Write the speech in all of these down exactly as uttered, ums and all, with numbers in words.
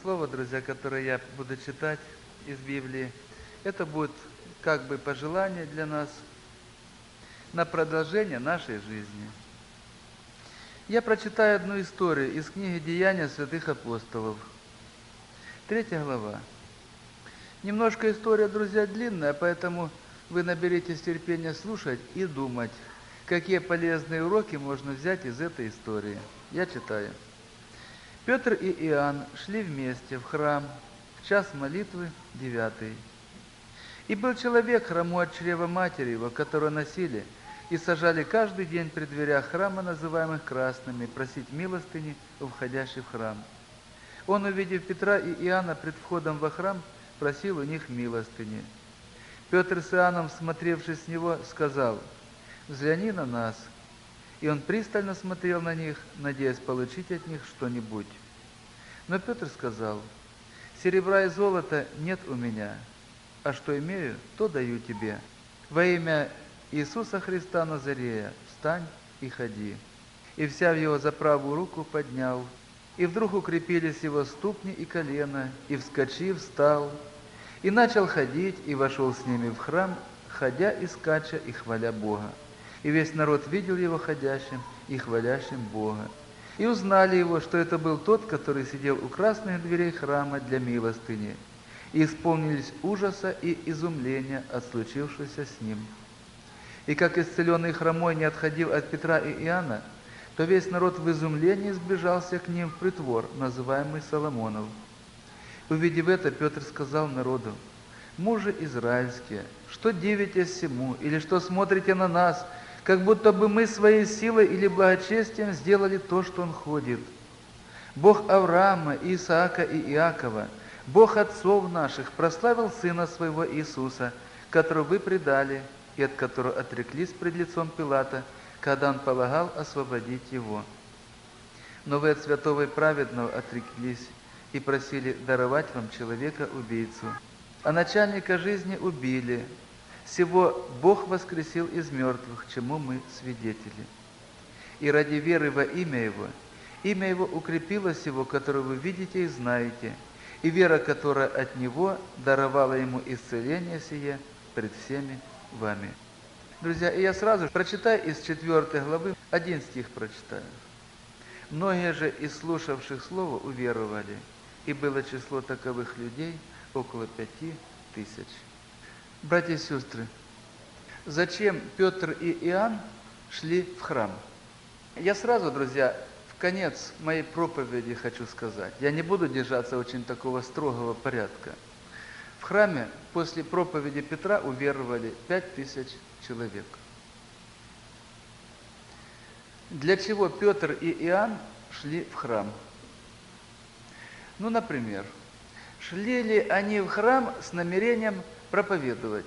слово, друзья, которое я буду читать из Библии, это будет как бы пожелание для нас на продолжение нашей жизни. Я прочитаю одну историю из книги «Деяния святых апостолов». Третья глава. Немножко история, друзья, длинная, поэтому вы наберитесь терпения слушать и думать, какие полезные уроки можно взять из этой истории. Я читаю. Петр и Иоанн шли вместе в храм в час молитвы девятый. И был человек хромой от чрева матери его, которого носили и сажали каждый день при дверях храма, называемых красными, просить милостыни у входящих в храм. Он, увидев Петра и Иоанна пред входом во храм, просил у них милостыни. Петр с Иоанном, смотревшись с него, сказал: «Взгляни на нас». И он пристально смотрел на них, надеясь получить от них что-нибудь. Но Петр сказал: «Серебра и золота нет у меня, а что имею, то даю тебе. Во имя Иисуса Христа Назарея встань и ходи». И, взяв его за правую руку, поднял. И вдруг укрепились его ступни и колено, и, вскочив, встал, и начал ходить, и вошел с ними в храм, ходя и скача, и хваля Бога. И весь народ видел его ходящим и хвалящим Бога. И узнали его, что это был тот, который сидел у красных дверей храма для милостыни. И исполнились ужаса и изумления от случившегося с ним. И как исцеленный хромой не отходил от Петра и Иоанна, то весь народ в изумлении сбежался к ним в притвор, называемый Соломонов. Увидев это, Петр сказал народу: «Мужи израильские, что дивитесь всему, или что смотрите на нас, как будто бы мы своей силой или благочестием сделали то, что он ходит? Бог Авраама, Исаака и Иакова, Бог отцов наших, прославил Сына Своего Иисуса, которого вы предали и от которого отреклись пред лицом Пилата, когда он полагал освободить его. Но вы от святого и праведного отреклись и просили даровать вам человека-убийцу. А начальника жизни убили. Сего Бог воскресил из мертвых, чему мы свидетели. И ради веры во имя Его, имя Его укрепило сего, которое вы видите и знаете, и вера, которая от Него даровала Ему исцеление сие пред всеми вами». Друзья, и я сразу прочитаю из четвёртой главы, один стих прочитаю. «Многие же из слушавших слово уверовали, и было число таковых людей около пяти тысяч». Братья и сестры, зачем Петр и Иоанн шли в храм? Я сразу, друзья, в конец моей проповеди хочу сказать. Я не буду держаться очень такого строгого порядка. В храме после проповеди Петра уверовали пять тысяч человек. Для чего Петр и Иоанн шли в храм? Ну, например, шли ли они в храм с намерением проповедовать?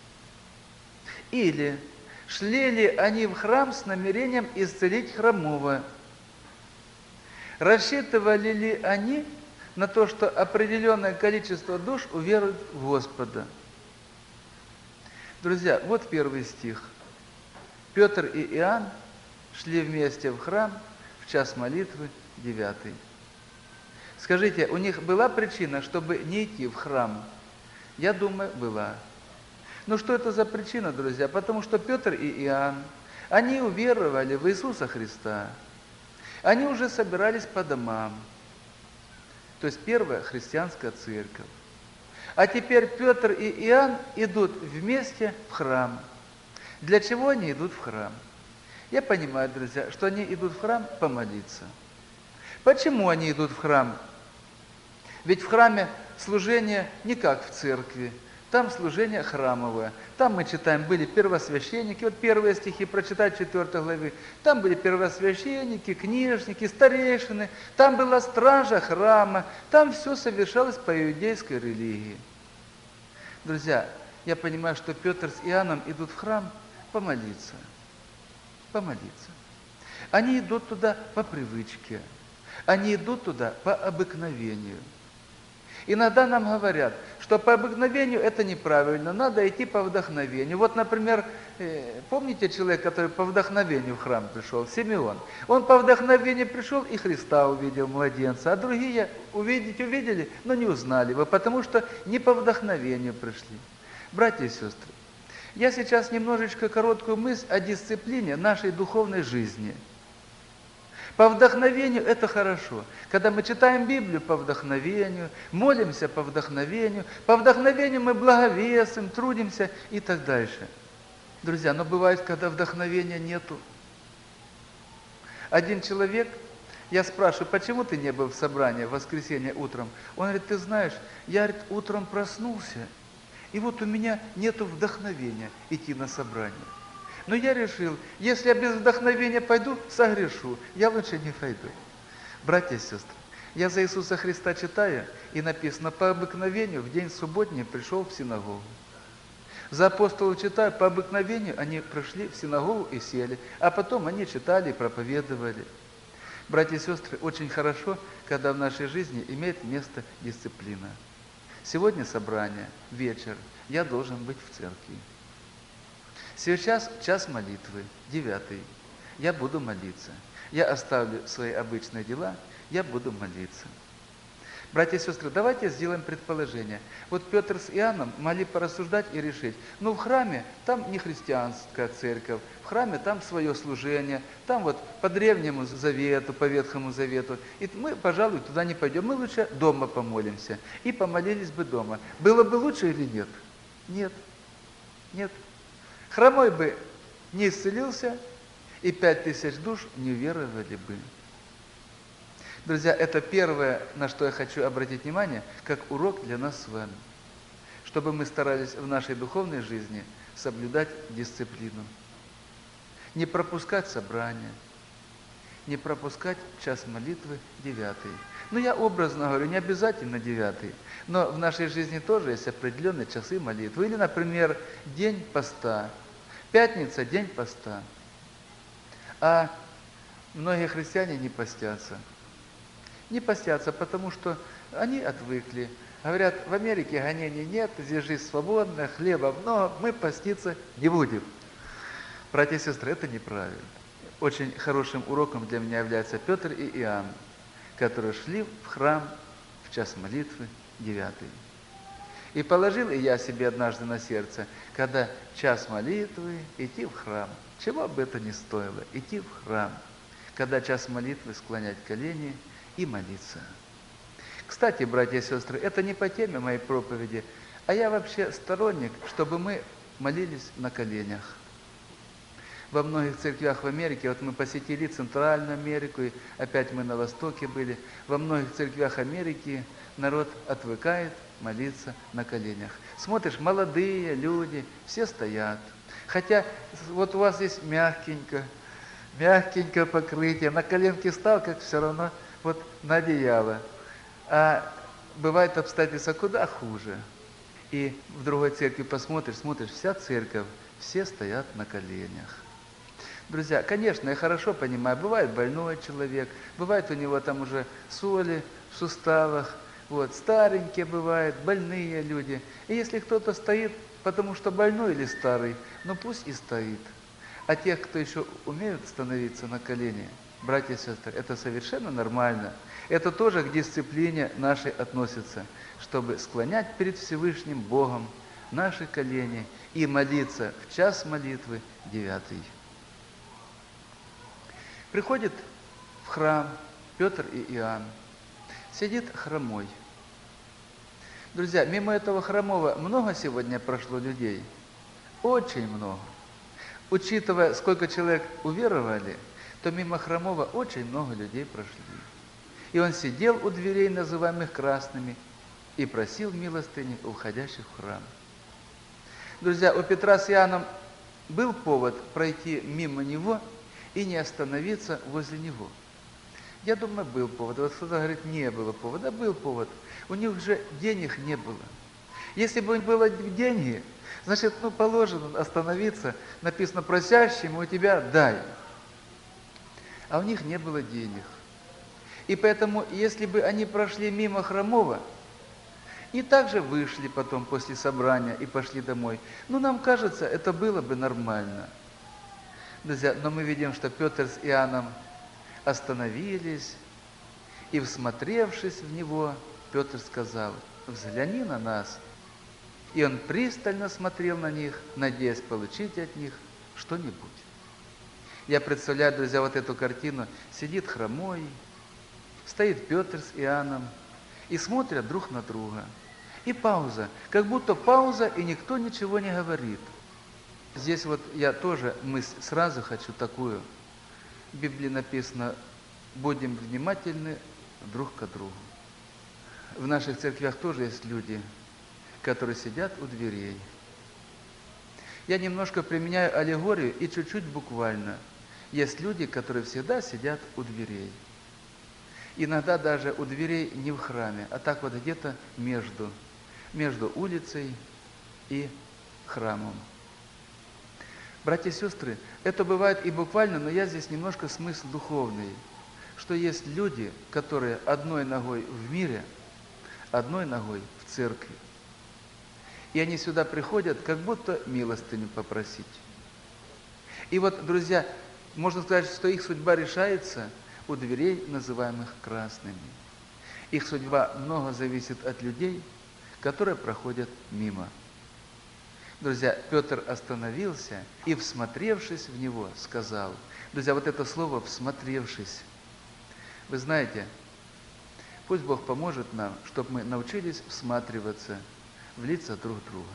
Или шли ли они в храм с намерением исцелить хромого? Рассчитывали ли они на то, что определенное количество душ уверуют в Господа? Друзья, вот первый стих. Петр и Иоанн шли вместе в храм в час молитвы девятый. Скажите, у них была причина, чтобы не идти в храм? Я думаю, была. Ну что это за причина, друзья? Потому что Петр и Иоанн, они уверовали в Иисуса Христа. Они уже собирались по домам. То есть первая христианская церковь. А теперь Петр и Иоанн идут вместе в храм. Для чего они идут в храм? Я понимаю, друзья, что они идут в храм помолиться. Почему они идут в храм? Ведь в храме служение не как в церкви. Там служение храмовое. Там мы читаем, были первосвященники. Вот первые стихи прочитать четвёртой главы. Там были первосвященники, книжники, старейшины. Там была стража храма. Там все совершалось по иудейской религии. Друзья, я понимаю, что Петр с Иоанном идут в храм помолиться. Помолиться. Они идут туда по привычке. Они идут туда по обыкновению. Иногда нам говорят, что по обыкновению это неправильно, надо идти по вдохновению. Вот, например, помните человек, который по вдохновению в храм пришел, Симеон? Он по вдохновению пришел и Христа увидел, младенца, а другие увидеть увидели, но не узнали его, потому что не по вдохновению пришли. Братья и сестры, я сейчас немножечко короткую мысль о дисциплине нашей духовной жизни. По вдохновению это хорошо. Когда мы читаем Библию по вдохновению, молимся по вдохновению, по вдохновению мы благовестим, трудимся и так дальше. Друзья, но бывает, когда вдохновения нету. Один человек, я спрашиваю, почему ты не был в собрании в воскресенье утром? Он говорит, ты знаешь, я говорит, утром проснулся, и вот у меня нету вдохновения идти на собрание. Но я решил, если я без вдохновения пойду, согрешу. Я лучше не пойду. Братья и сестры, я за Иисуса Христа читаю, и написано, по обыкновению в день субботний пришел в синагогу. За апостолов читаю, по обыкновению они пришли в синагогу и сели, а потом они читали и проповедовали. Братья и сестры, очень хорошо, когда в нашей жизни имеет место дисциплина. Сегодня собрание, вечер, я должен быть в церкви. Сейчас час молитвы, девятый. Я буду молиться. Я оставлю свои обычные дела, я буду молиться. Братья и сестры, давайте сделаем предположение. Вот Петр с Иоанном могли порассуждать и решить. Ну, в храме там не христианская церковь, в храме там свое служение, там вот по Древнему Завету, по Ветхому Завету. И мы, пожалуй, туда не пойдем. Мы лучше дома помолимся. И помолились бы дома. Было бы лучше или нет? Нет. Нет. Хромой бы не исцелился, и пять тысяч душ не уверовали бы. Друзья, это первое, на что я хочу обратить внимание, как урок для нас с вами. Чтобы мы старались в нашей духовной жизни соблюдать дисциплину. Не пропускать собрания, не пропускать час молитвы девятый. Ну, я образно говорю, не обязательно девятый, но в нашей жизни тоже есть определенные часы молитвы. Или, например, день поста. Пятница – день поста. А многие христиане не постятся. Не постятся, потому что они отвыкли. Говорят, в Америке гонений нет, здесь жизнь свободная, хлеба много, мы поститься не будем. Братья и сестры, это неправильно. Очень хорошим уроком для меня являются Петр и Иоанн, которые шли в храм в час молитвы девятый. И положил и я себе однажды на сердце, когда час молитвы, идти в храм. Чего бы это ни стоило, идти в храм. Когда час молитвы, склонять колени и молиться. Кстати, братья и сестры, это не по теме моей проповеди, а я вообще сторонник, чтобы мы молились на коленях. Во многих церквях в Америке, вот мы посетили Центральную Америку, и опять мы на Востоке были, во многих церквях Америки народ отвыкает молиться на коленях. Смотришь, молодые люди, все стоят. Хотя вот у вас есть мягкенько, мягкенько покрытие, на коленке стал, как все равно вот на одеяло. А бывает обстоятельства куда хуже. И в другой церкви посмотришь, смотришь, вся церковь, все стоят на коленях. Друзья, конечно, я хорошо понимаю, бывает больной человек, бывает у него там уже соли в суставах, вот, старенькие бывают, больные люди. И если кто-то стоит, потому что больной или старый, ну пусть и стоит. А тех, кто еще умеют становиться на колени, братья и сестры, это совершенно нормально. Это тоже к дисциплине нашей относится, чтобы склонять перед Всевышним Богом наши колени и молиться в час молитвы девятый. Приходит в храм Петр и Иоанн, сидит хромой. Друзья, мимо этого хромого много сегодня прошло людей? Очень много. Учитывая, сколько человек уверовали, то мимо хромого очень много людей прошли. И он сидел у дверей, называемых красными, и просил милостыни у входящих в храм. Друзья, у Петра с Иоанном был повод пройти мимо него и не остановиться возле него. Я думаю, был повод. Вот кто-то говорит, не было повода. Был повод. У них же денег не было. Если бы было деньги, значит, ну, положено остановиться. Написано, просящему у тебя дай. А у них не было денег. И поэтому, если бы они прошли мимо хромого, И также вышли потом после собрания и пошли домой. Ну, нам кажется, это было бы нормально. Друзья, но мы видим, что Петр с Иоанном остановились, и, всмотревшись в него, Петр сказал: «Взгляни на нас». И он пристально смотрел на них, надеясь получить от них что-нибудь. Я представляю, друзья, вот эту картину. Сидит хромой, стоит Петр с Иоанном и смотрят друг на друга. И пауза, как будто пауза, и никто ничего не говорит. Здесь вот я тоже мысль сразу хочу такую. В Библии написано: будем внимательны друг к другу. В наших церквях тоже есть люди, которые сидят у дверей. Я немножко применяю аллегорию и чуть-чуть буквально. Есть люди, которые всегда сидят у дверей. Иногда даже у дверей не в храме, а так вот где-то между, между улицей и храмом. Братья и сестры, это бывает и буквально, но я здесь немножко смысл духовный, что есть люди, которые одной ногой в мире, одной ногой в церкви. И они сюда приходят, как будто милостыню попросить. И вот, друзья, можно сказать, что их судьба решается у дверей, называемых красными. Их судьба много зависит от людей, которые проходят мимо. Друзья, Петр остановился и, всмотревшись в него, сказал. Друзья, вот это слово «всмотревшись». Вы знаете, пусть Бог поможет нам, чтобы мы научились всматриваться в лица друг друга.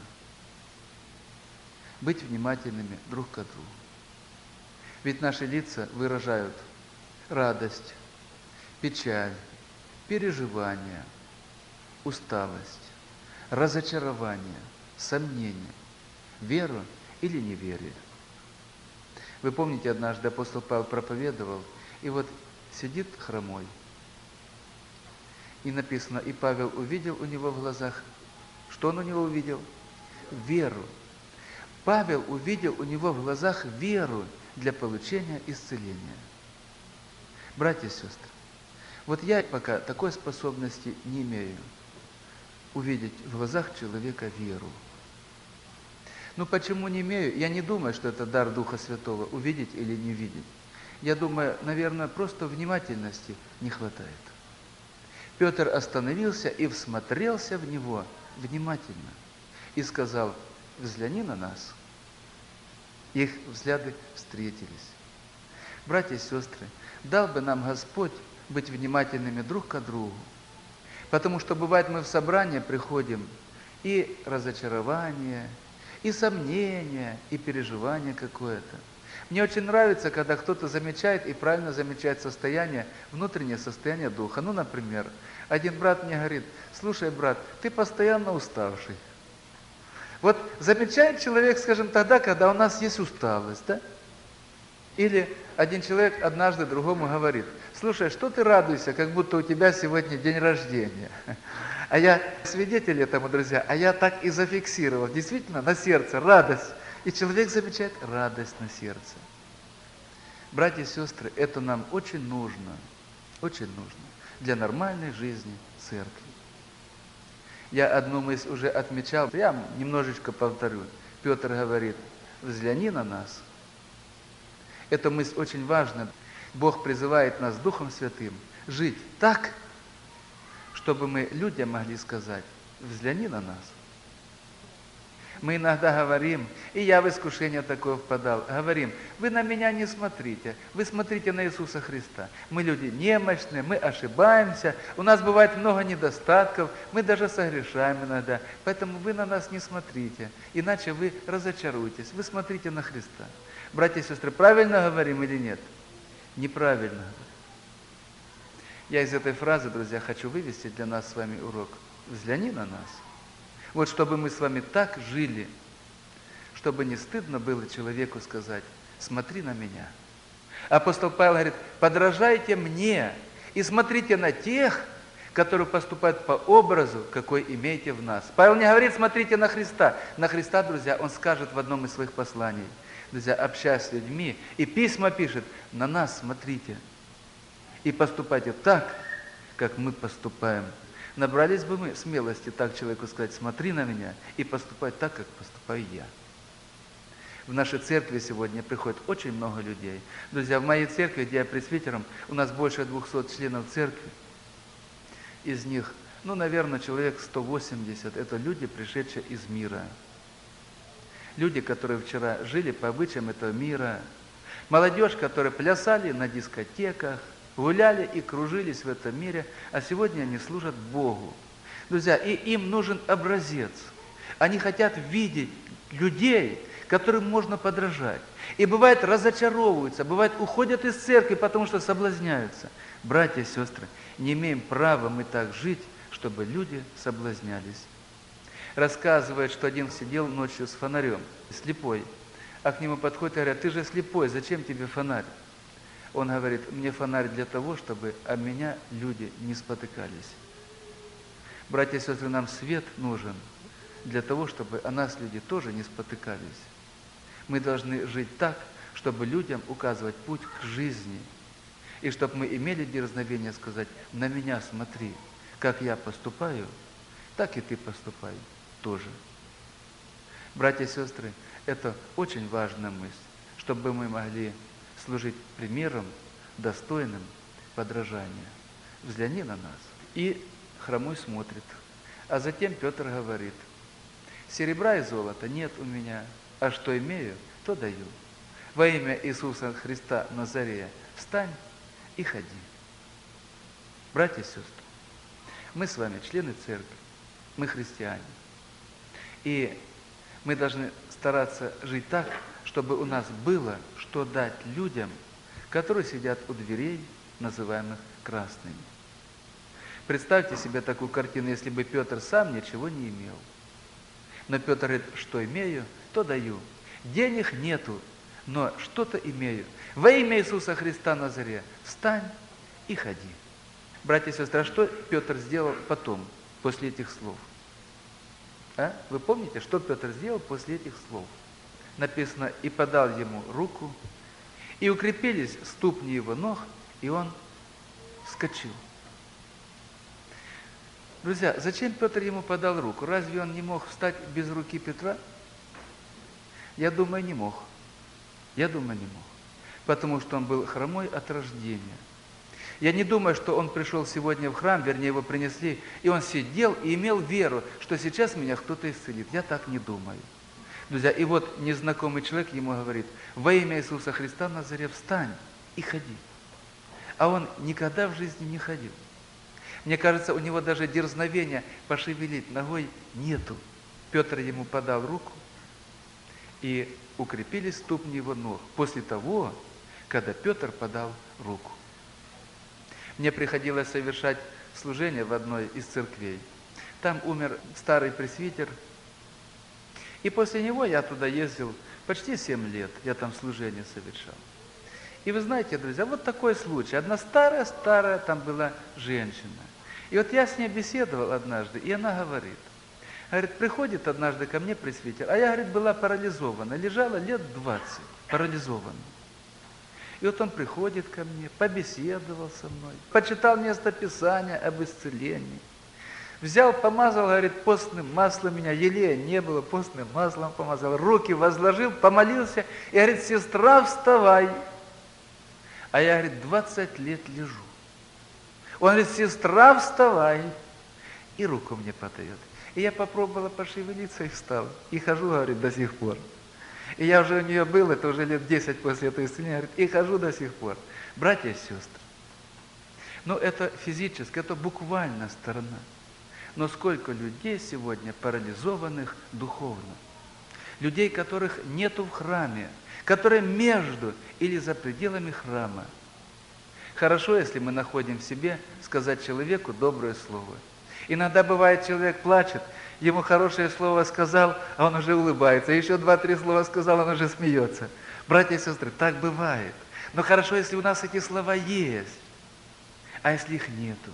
Быть внимательными друг к другу. Ведь наши лица выражают радость, печаль, переживания, усталость, разочарование, сомнение, веру или неверие. Вы помните, однажды апостол Павел проповедовал, и вот сидит хромой. И написано, и Павел увидел у него в глазах, что он у него увидел? Веру. Павел увидел у него в глазах веру для получения исцеления. Братья и сестры, вот я пока такой способности не имею увидеть в глазах человека веру. Ну почему не имею? Я не думаю, что это дар Духа Святого, увидеть или не видеть. Я думаю, наверное, просто внимательности не хватает. Петр остановился и всмотрелся в него внимательно и сказал: взгляни на нас. Их взгляды встретились. Братья и сестры, дал бы нам Господь быть внимательными друг к другу. Потому что бывает, мы в собрание приходим, и разочарование, и сомнение, и переживание какое-то. Мне очень нравится, когда кто-то замечает и правильно замечает состояние, внутреннее состояние духа. Ну, например, один брат мне говорит: слушай, брат, ты постоянно уставший. Вот замечает человек, скажем, тогда, когда у нас есть усталость, да? Или один человек однажды другому говорит: слушай, что ты радуешься, как будто у тебя сегодня день рождения. А я свидетель этому, друзья, а я так и зафиксировал. Действительно, на сердце радость. И человек замечает радость на сердце. Братья и сестры, это нам очень нужно, очень нужно для нормальной жизни церкви. Я одну мысль уже отмечал, я немножечко повторю. Петр говорит: взгляни на нас. Эта мысль очень важна. Бог призывает нас Духом Святым жить так, чтобы мы людям могли сказать: взгляни на нас. Мы иногда говорим, и я в искушение такое впадал, говорим: вы на меня не смотрите, вы смотрите на Иисуса Христа. Мы люди немощные, мы ошибаемся, у нас бывает много недостатков, мы даже согрешаем иногда, поэтому вы на нас не смотрите, иначе вы разочаруетесь, вы смотрите на Христа. Братья и сестры, правильно говорим или нет? Неправильно. Я из этой фразы, друзья, хочу вывести для нас с вами урок. Взгляни на нас. Вот чтобы мы с вами так жили, чтобы не стыдно было человеку сказать: смотри на меня. Апостол Павел говорит: подражайте мне и смотрите на тех, которые поступают по образу, какой имеете в нас. Павел не говорит: смотрите на Христа. На Христа, друзья, он скажет в одном из своих посланий. Друзья, общаясь с людьми, и письма пишет: на нас смотрите и поступайте так, как мы поступаем. Набрались бы мы смелости так человеку сказать: смотри на меня и поступай так, как поступаю я. В нашей церкви сегодня приходит очень много людей. Друзья, в моей церкви, где я пресвитером, у нас больше двухсот членов церкви. Из них, ну, наверное, человек сто восемьдесят – это люди, пришедшие из мира. Люди, которые вчера жили по обычаям этого мира. Молодежь, которые плясали на дискотеках, гуляли и кружились в этом мире, а сегодня они служат Богу. Друзья, и им нужен образец. Они хотят видеть людей, которым можно подражать. И бывает разочаровываются, бывает уходят из церкви, потому что соблазняются. Братья и сестры, не имеем права мы так жить, чтобы люди соблазнялись. Рассказывает, что один сидел ночью с фонарем, слепой, а к нему подходят и говорят: ты же слепой, зачем тебе фонарь? Он говорит: мне фонарь для того, чтобы об меня люди не спотыкались. Братья и сестры, нам свет нужен для того, чтобы о нас люди тоже не спотыкались. Мы должны жить так, чтобы людям указывать путь к жизни. И чтобы мы имели дерзновение сказать: на меня смотри, как я поступаю, так и ты поступай тоже. Братья и сестры, это очень важная мысль, чтобы мы могли служить примером, достойным подражания. Взгляни на нас. И хромой смотрит. А затем Петр говорит: серебра и золота нет у меня, а что имею, то даю. Во имя Иисуса Христа Назарея встань и ходи. Братья и сестры, мы с вами члены церкви, мы христиане. И мы должны стараться жить так, чтобы у нас было что дать людям, которые сидят у дверей, называемых красными. Представьте себе такую картину, если бы Петр сам ничего не имел. Но Петр говорит: что имею, то даю. Денег нету, но что-то имею. Во имя Иисуса Христа Назарея встань и ходи. Братья и сестры, а что Петр сделал потом, после этих слов? А? Вы помните, что Петр сделал после этих слов? Написано: и подал ему руку, и укрепились ступни его ног, и он вскочил. Друзья, зачем Петр ему подал руку? Разве он не мог встать без руки Петра? Я думаю, не мог. Я думаю, не мог. Потому что он был хромой от рождения. Я не думаю, что он пришел сегодня в храм, вернее, его принесли, и он сидел и имел веру, что сейчас меня кто-то исцелит. Я так не думаю. Друзья, и вот незнакомый человек ему говорит: во имя Иисуса Христа Назарея встань и ходи. А он никогда в жизни не ходил. Мне кажется, у него даже дерзновения пошевелить ногой нету. Петр ему подал руку, и укрепились ступни его ног после того, когда Петр подал руку. Мне приходилось совершать служение в одной из церквей. Там умер старый пресвитер, и после него я туда ездил почти семь лет, я там служение совершал. И вы знаете, друзья, вот такой случай. Одна старая-старая там была женщина. И вот я с ней беседовал однажды, и она говорит, говорит, приходит однажды ко мне пресвитер, а я, говорит, была парализована, лежала лет двадцать, парализована. И вот он приходит ко мне, побеседовал со мной, почитал место Писания об исцелении. Взял, помазал, говорит, постным маслом меня, елея не было, постным маслом помазал, руки возложил, помолился, и говорит, сестра, вставай. А я, говорит, двадцать лет лежу. Он говорит, сестра, вставай. И руку мне подает. И я попробовала пошевелиться и встала. И хожу, говорит, до сих пор. И я уже у нее был, это уже лет десять после этого исцеления, говорит, и хожу до сих пор. Братья и сестры, ну это физически, это буквально сторона. Но сколько людей сегодня парализованных духовно. Людей, которых нету в храме, которые между или за пределами храма. Хорошо, если мы находим в себе сказать человеку доброе слово. Иногда бывает, человек плачет, ему хорошее слово сказал, а он уже улыбается. Еще два-три слова сказал, он уже смеется. Братья и сестры, так бывает. Но хорошо, если у нас эти слова есть, а если их нету.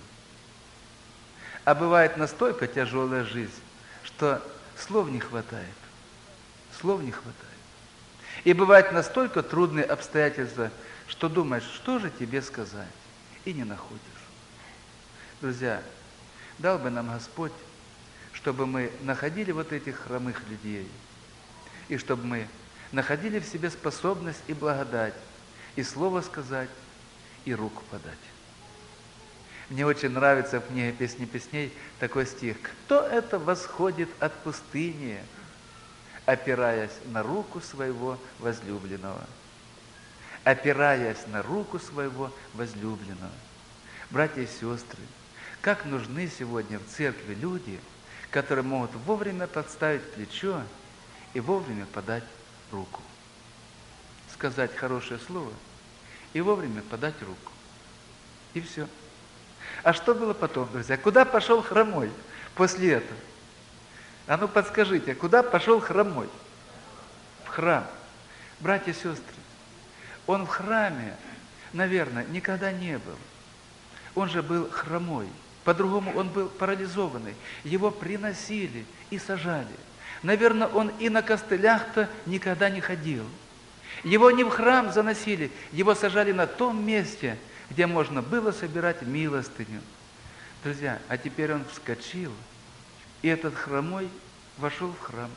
А бывает настолько тяжелая жизнь, что слов не хватает. Слов не хватает. И бывают настолько трудные обстоятельства, что думаешь, что же тебе сказать, и не находишь. Друзья, Дал бы нам Господь, чтобы мы находили вот этих хромых людей, и чтобы мы находили в себе способность и благодать, и слово сказать, и руку подать. Мне очень нравится в книге «Песни песней» такой стих. «Кто это восходит от пустыни, опираясь на руку своего возлюбленного?» Опираясь на руку своего возлюбленного. Братья и сестры, как нужны сегодня в церкви люди, которые могут вовремя подставить плечо и вовремя подать руку. Сказать хорошее слово и вовремя подать руку. И все. А что было потом, друзья? Куда пошел хромой после этого? А ну подскажите, куда пошел хромой? В храм. Братья и сестры, он в храме, наверное, никогда не был. Он же был хромой. По-другому он был парализованный. Его приносили и сажали. Наверное, он и на костылях-то никогда не ходил. Его не в храм заносили, его сажали на том месте, где можно было собирать милостыню. Друзья, а теперь он вскочил, и этот хромой вошел в храм.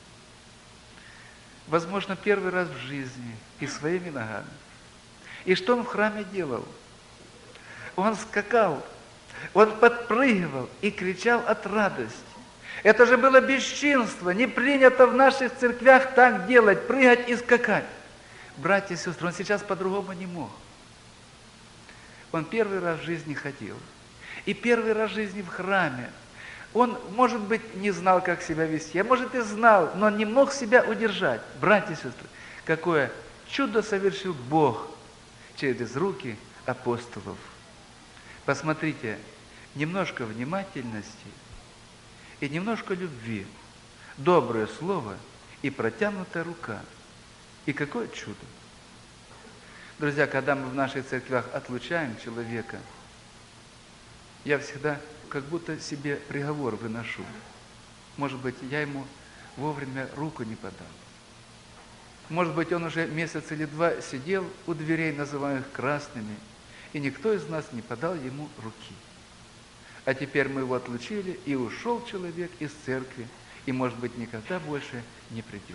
Возможно, первый раз в жизни и своими ногами. И что он в храме делал? Он скакал, он подпрыгивал и кричал от радости. Это же было бесчинство, не принято в наших церквях так делать, прыгать и скакать. Братья и сестры, он сейчас по-другому не мог. Он первый раз в жизни ходил. И первый раз в жизни в храме. Он, может быть, не знал, как себя вести, а может и знал, но не мог себя удержать. Братья и сестры, какое чудо совершил Бог через руки апостолов. Посмотрите, немножко внимательности и немножко любви, доброе слово и протянутая рука. И какое чудо! Друзья, когда мы в наших церквях отлучаем человека, я всегда как будто себе приговор выношу. Может быть, я ему вовремя руку не подал. Может быть, он уже месяц или два сидел у дверей, называемых красными, и никто из нас не подал ему руки. А теперь мы его отлучили, и ушел человек из церкви, и, может быть, никогда больше не придет.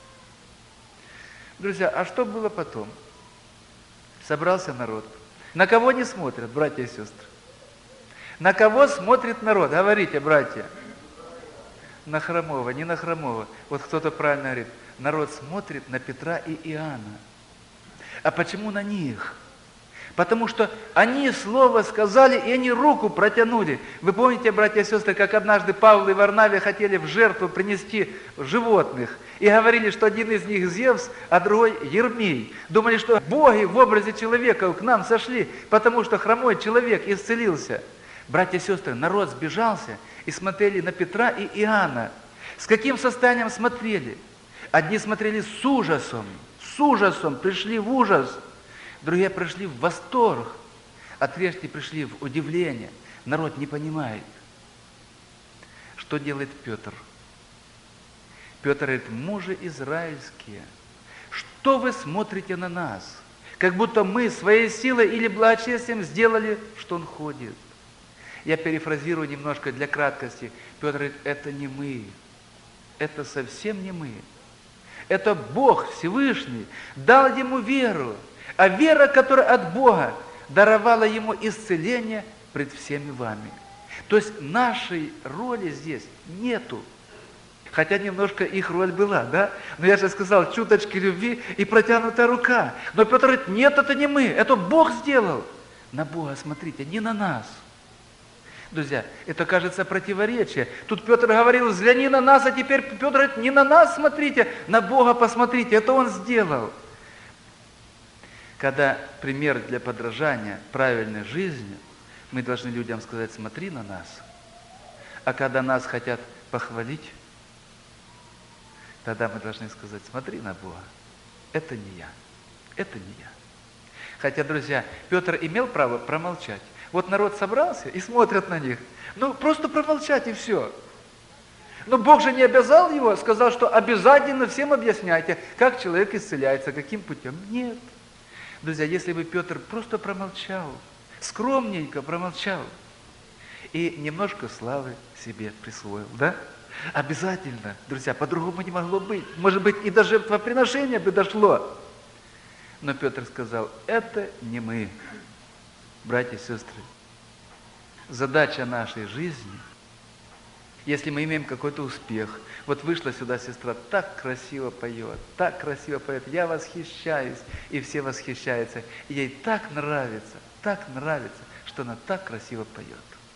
Друзья, а что было потом? Собрался народ. На кого не смотрят, братья и сестры? На кого смотрит народ? Говорите, братья. На хромого, не на хромого. Вот кто-то правильно говорит. Народ смотрит на Петра и Иоанна. А почему на них? Потому что они слово сказали, и они руку протянули. Вы помните, братья и сестры, как однажды Павел и Варнаве хотели в жертву принести животных. И говорили, что один из них Зевс, а другой Ермей. Думали, что боги в образе человека к нам сошли, потому что хромой человек исцелился. Братья и сестры, народ сбежался и смотрели на Петра и Иоанна. С каким состоянием смотрели? Одни смотрели с ужасом, с ужасом, пришли в ужас. Другие пришли в восторг, а третьи пришли в удивление. Народ не понимает. Что делает Петр? Петр говорит: мужи израильские, что вы смотрите на нас? Как будто мы своей силой или благочестием сделали, что он ходит. Я перефразирую немножко для краткости. Петр говорит: это не мы, это совсем не мы. Это Бог Всевышний дал ему веру. А вера, которая от Бога, даровала ему исцеление пред всеми вами. То есть нашей роли здесь нету. Хотя немножко их роль была, да? Но я же сказал, чуточки любви и протянутая рука. Но Петр говорит: нет, это не мы, это Бог сделал. На Бога смотрите, не на нас. Друзья, это, кажется, противоречие. Тут Петр говорил: взгляни на нас, а теперь Петр говорит: не на нас смотрите, на Бога посмотрите, это Он сделал. Когда пример для подражания правильной жизни, мы должны людям сказать: смотри на нас. А когда нас хотят похвалить, тогда мы должны сказать: смотри на Бога. Это не я. Это не я. Хотя, друзья, Петр имел право промолчать. Вот народ собрался и смотрят на них. Ну, просто промолчать и все. Но Бог же не обязал его, сказал, что обязательно всем объясняйте, как человек исцеляется, каким путем. Нет. Друзья, если бы Петр просто промолчал, скромненько промолчал, и немножко славы себе присвоил, да? Обязательно, друзья, по-другому не могло быть. Может быть, и до жертвоприношения бы дошло. Но Петр сказал, это не мы, братья и сестры. Задача нашей жизни, если мы имеем какой-то успех, вот вышла сюда сестра, так красиво поет, так красиво поет, я восхищаюсь, и все восхищаются. И ей так нравится, так нравится, что она так красиво поет.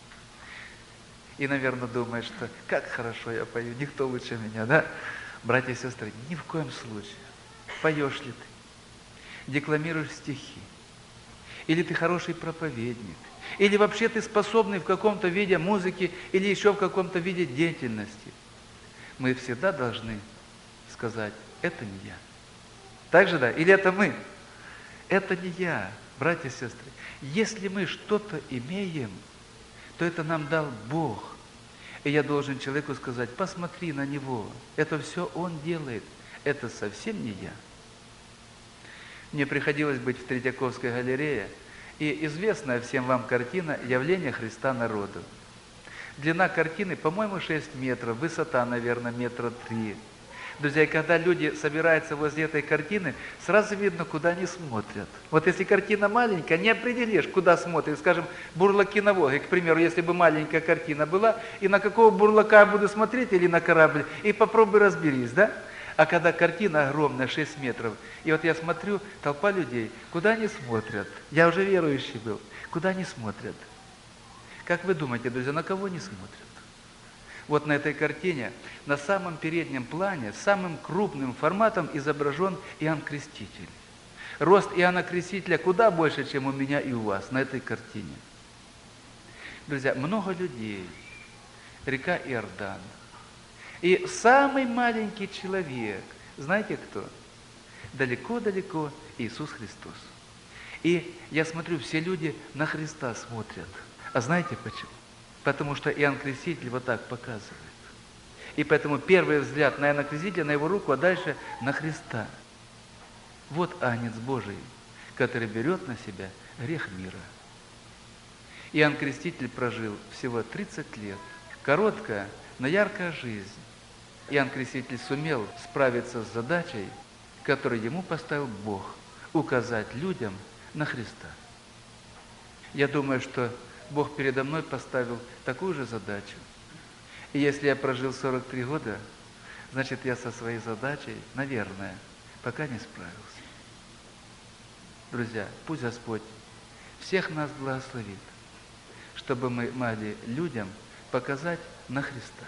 И, наверное, думает, что как хорошо я пою, никто лучше меня, да? Братья и сестры, ни в коем случае. Поешь ли ты? Декламируешь стихи? Или ты хороший проповедник? Или вообще ты способный в каком-то виде музыки или еще в каком-то виде деятельности? Мы всегда должны сказать, это не я. Так же, да? Или это мы? Это не я, братья и сестры. Если мы что-то имеем, то это нам дал Бог. И я должен человеку сказать, посмотри на него, это все он делает, это совсем не я. Мне приходилось быть в Третьяковской галерее, и известная всем вам картина «Явление Христа народу». Длина картины, по-моему, шесть метров, высота, наверное, метра три. Друзья, и когда люди собираются возле этой картины, сразу видно, куда они смотрят. Вот если картина маленькая, не определишь, куда смотрят. Скажем, бурлаки на Волге, к примеру, если бы маленькая картина была, и на какого бурлака я буду смотреть или на корабль, и попробуй разберись, да? А когда картина огромная, шесть метров, и вот я смотрю, толпа людей, куда они смотрят? Я уже верующий был. Куда они смотрят? Как вы думаете, друзья, на кого они смотрят? Вот на этой картине, на самом переднем плане, самым крупным форматом изображен Иоанн Креститель. Рост Иоанна Крестителя куда больше, чем у меня и у вас на этой картине. Друзья, много людей, река Иордан. И самый маленький человек, знаете кто? Далеко-далеко Иисус Христос. И я смотрю, все люди на Христа смотрят. А знаете почему? Потому что Иоанн Креститель вот так показывает. И поэтому первый взгляд на Иоанна Крестителя, на его руку, а дальше на Христа. Вот Агнец Божий, который берет на себя грех мира. Иоанн Креститель прожил всего тридцать лет. Короткая, но яркая жизнь. Иоанн Креститель сумел справиться с задачей, которую ему поставил Бог, указать людям на Христа. Я думаю, что Бог передо мной поставил такую же задачу. И если я прожил сорок три года, значит, я со своей задачей, наверное, пока не справился. Друзья, пусть Господь всех нас благословит, чтобы мы могли людям показать на Христа.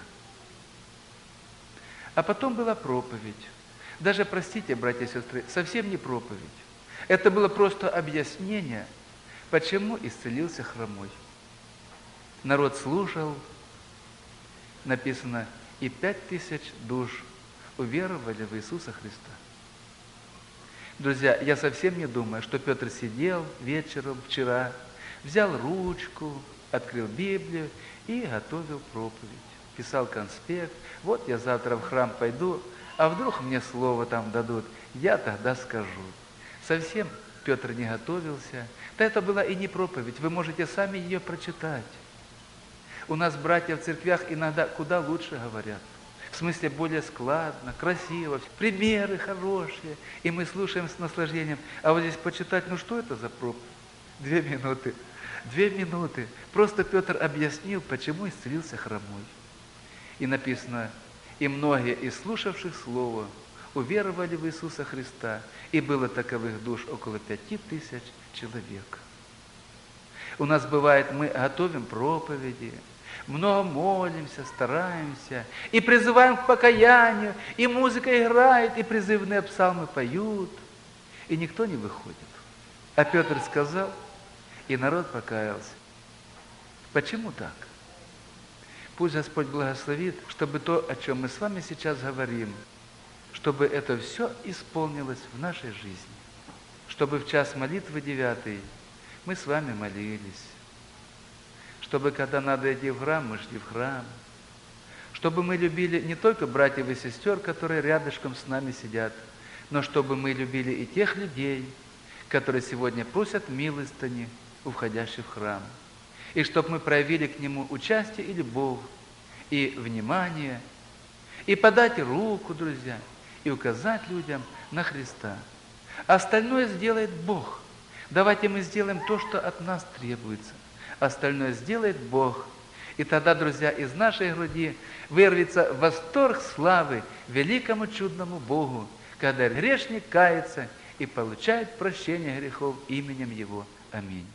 А потом была проповедь. Даже, простите, братья и сестры, совсем не проповедь. Это было просто объяснение, почему исцелился хромой. Народ слушал, написано, и пять тысяч душ уверовали в Иисуса Христа. Друзья, я совсем не думаю, что Петр сидел вечером вчера, взял ручку, открыл Библию и готовил проповедь. Писал конспект, вот я завтра в храм пойду, а вдруг мне слово там дадут, я тогда скажу. Совсем Петр не готовился. Да это была и не проповедь, вы можете сами ее прочитать. У нас братья в церквях иногда куда лучше говорят. В смысле более складно, красиво, примеры хорошие. И мы слушаем с наслаждением. А вот здесь почитать, ну что это за проповедь? Две минуты. Две минуты. Просто Петр объяснил, почему исцелился хромой. И написано, и многие из слушавших Слово уверовали в Иисуса Христа, и было таковых душ около пяти тысяч человек. У нас бывает, мы готовим проповеди, много молимся, стараемся, и призываем к покаянию, и музыка играет, и призывные псалмы поют, и никто не выходит. А Петр сказал, и народ покаялся. Почему так? Пусть Господь благословит, чтобы то, о чем мы с вами сейчас говорим, чтобы это все исполнилось в нашей жизни. Чтобы в час молитвы девятый мы с вами молились. Чтобы, когда надо идти в храм, мы шли в храм. Чтобы мы любили не только братьев и сестер, которые рядышком с нами сидят, но чтобы мы любили и тех людей, которые сегодня просят милостыни у входящих в храм. и чтобы мы проявили к Нему участие и любовь, и внимание, и подать руку, друзья, и указать людям на Христа. Остальное сделает Бог. Давайте мы сделаем то, что от нас требуется. Остальное сделает Бог. И тогда, друзья, из нашей груди вырвется восторг славы великому чудному Богу, когда грешник кается и получает прощение грехов именем Его. Аминь.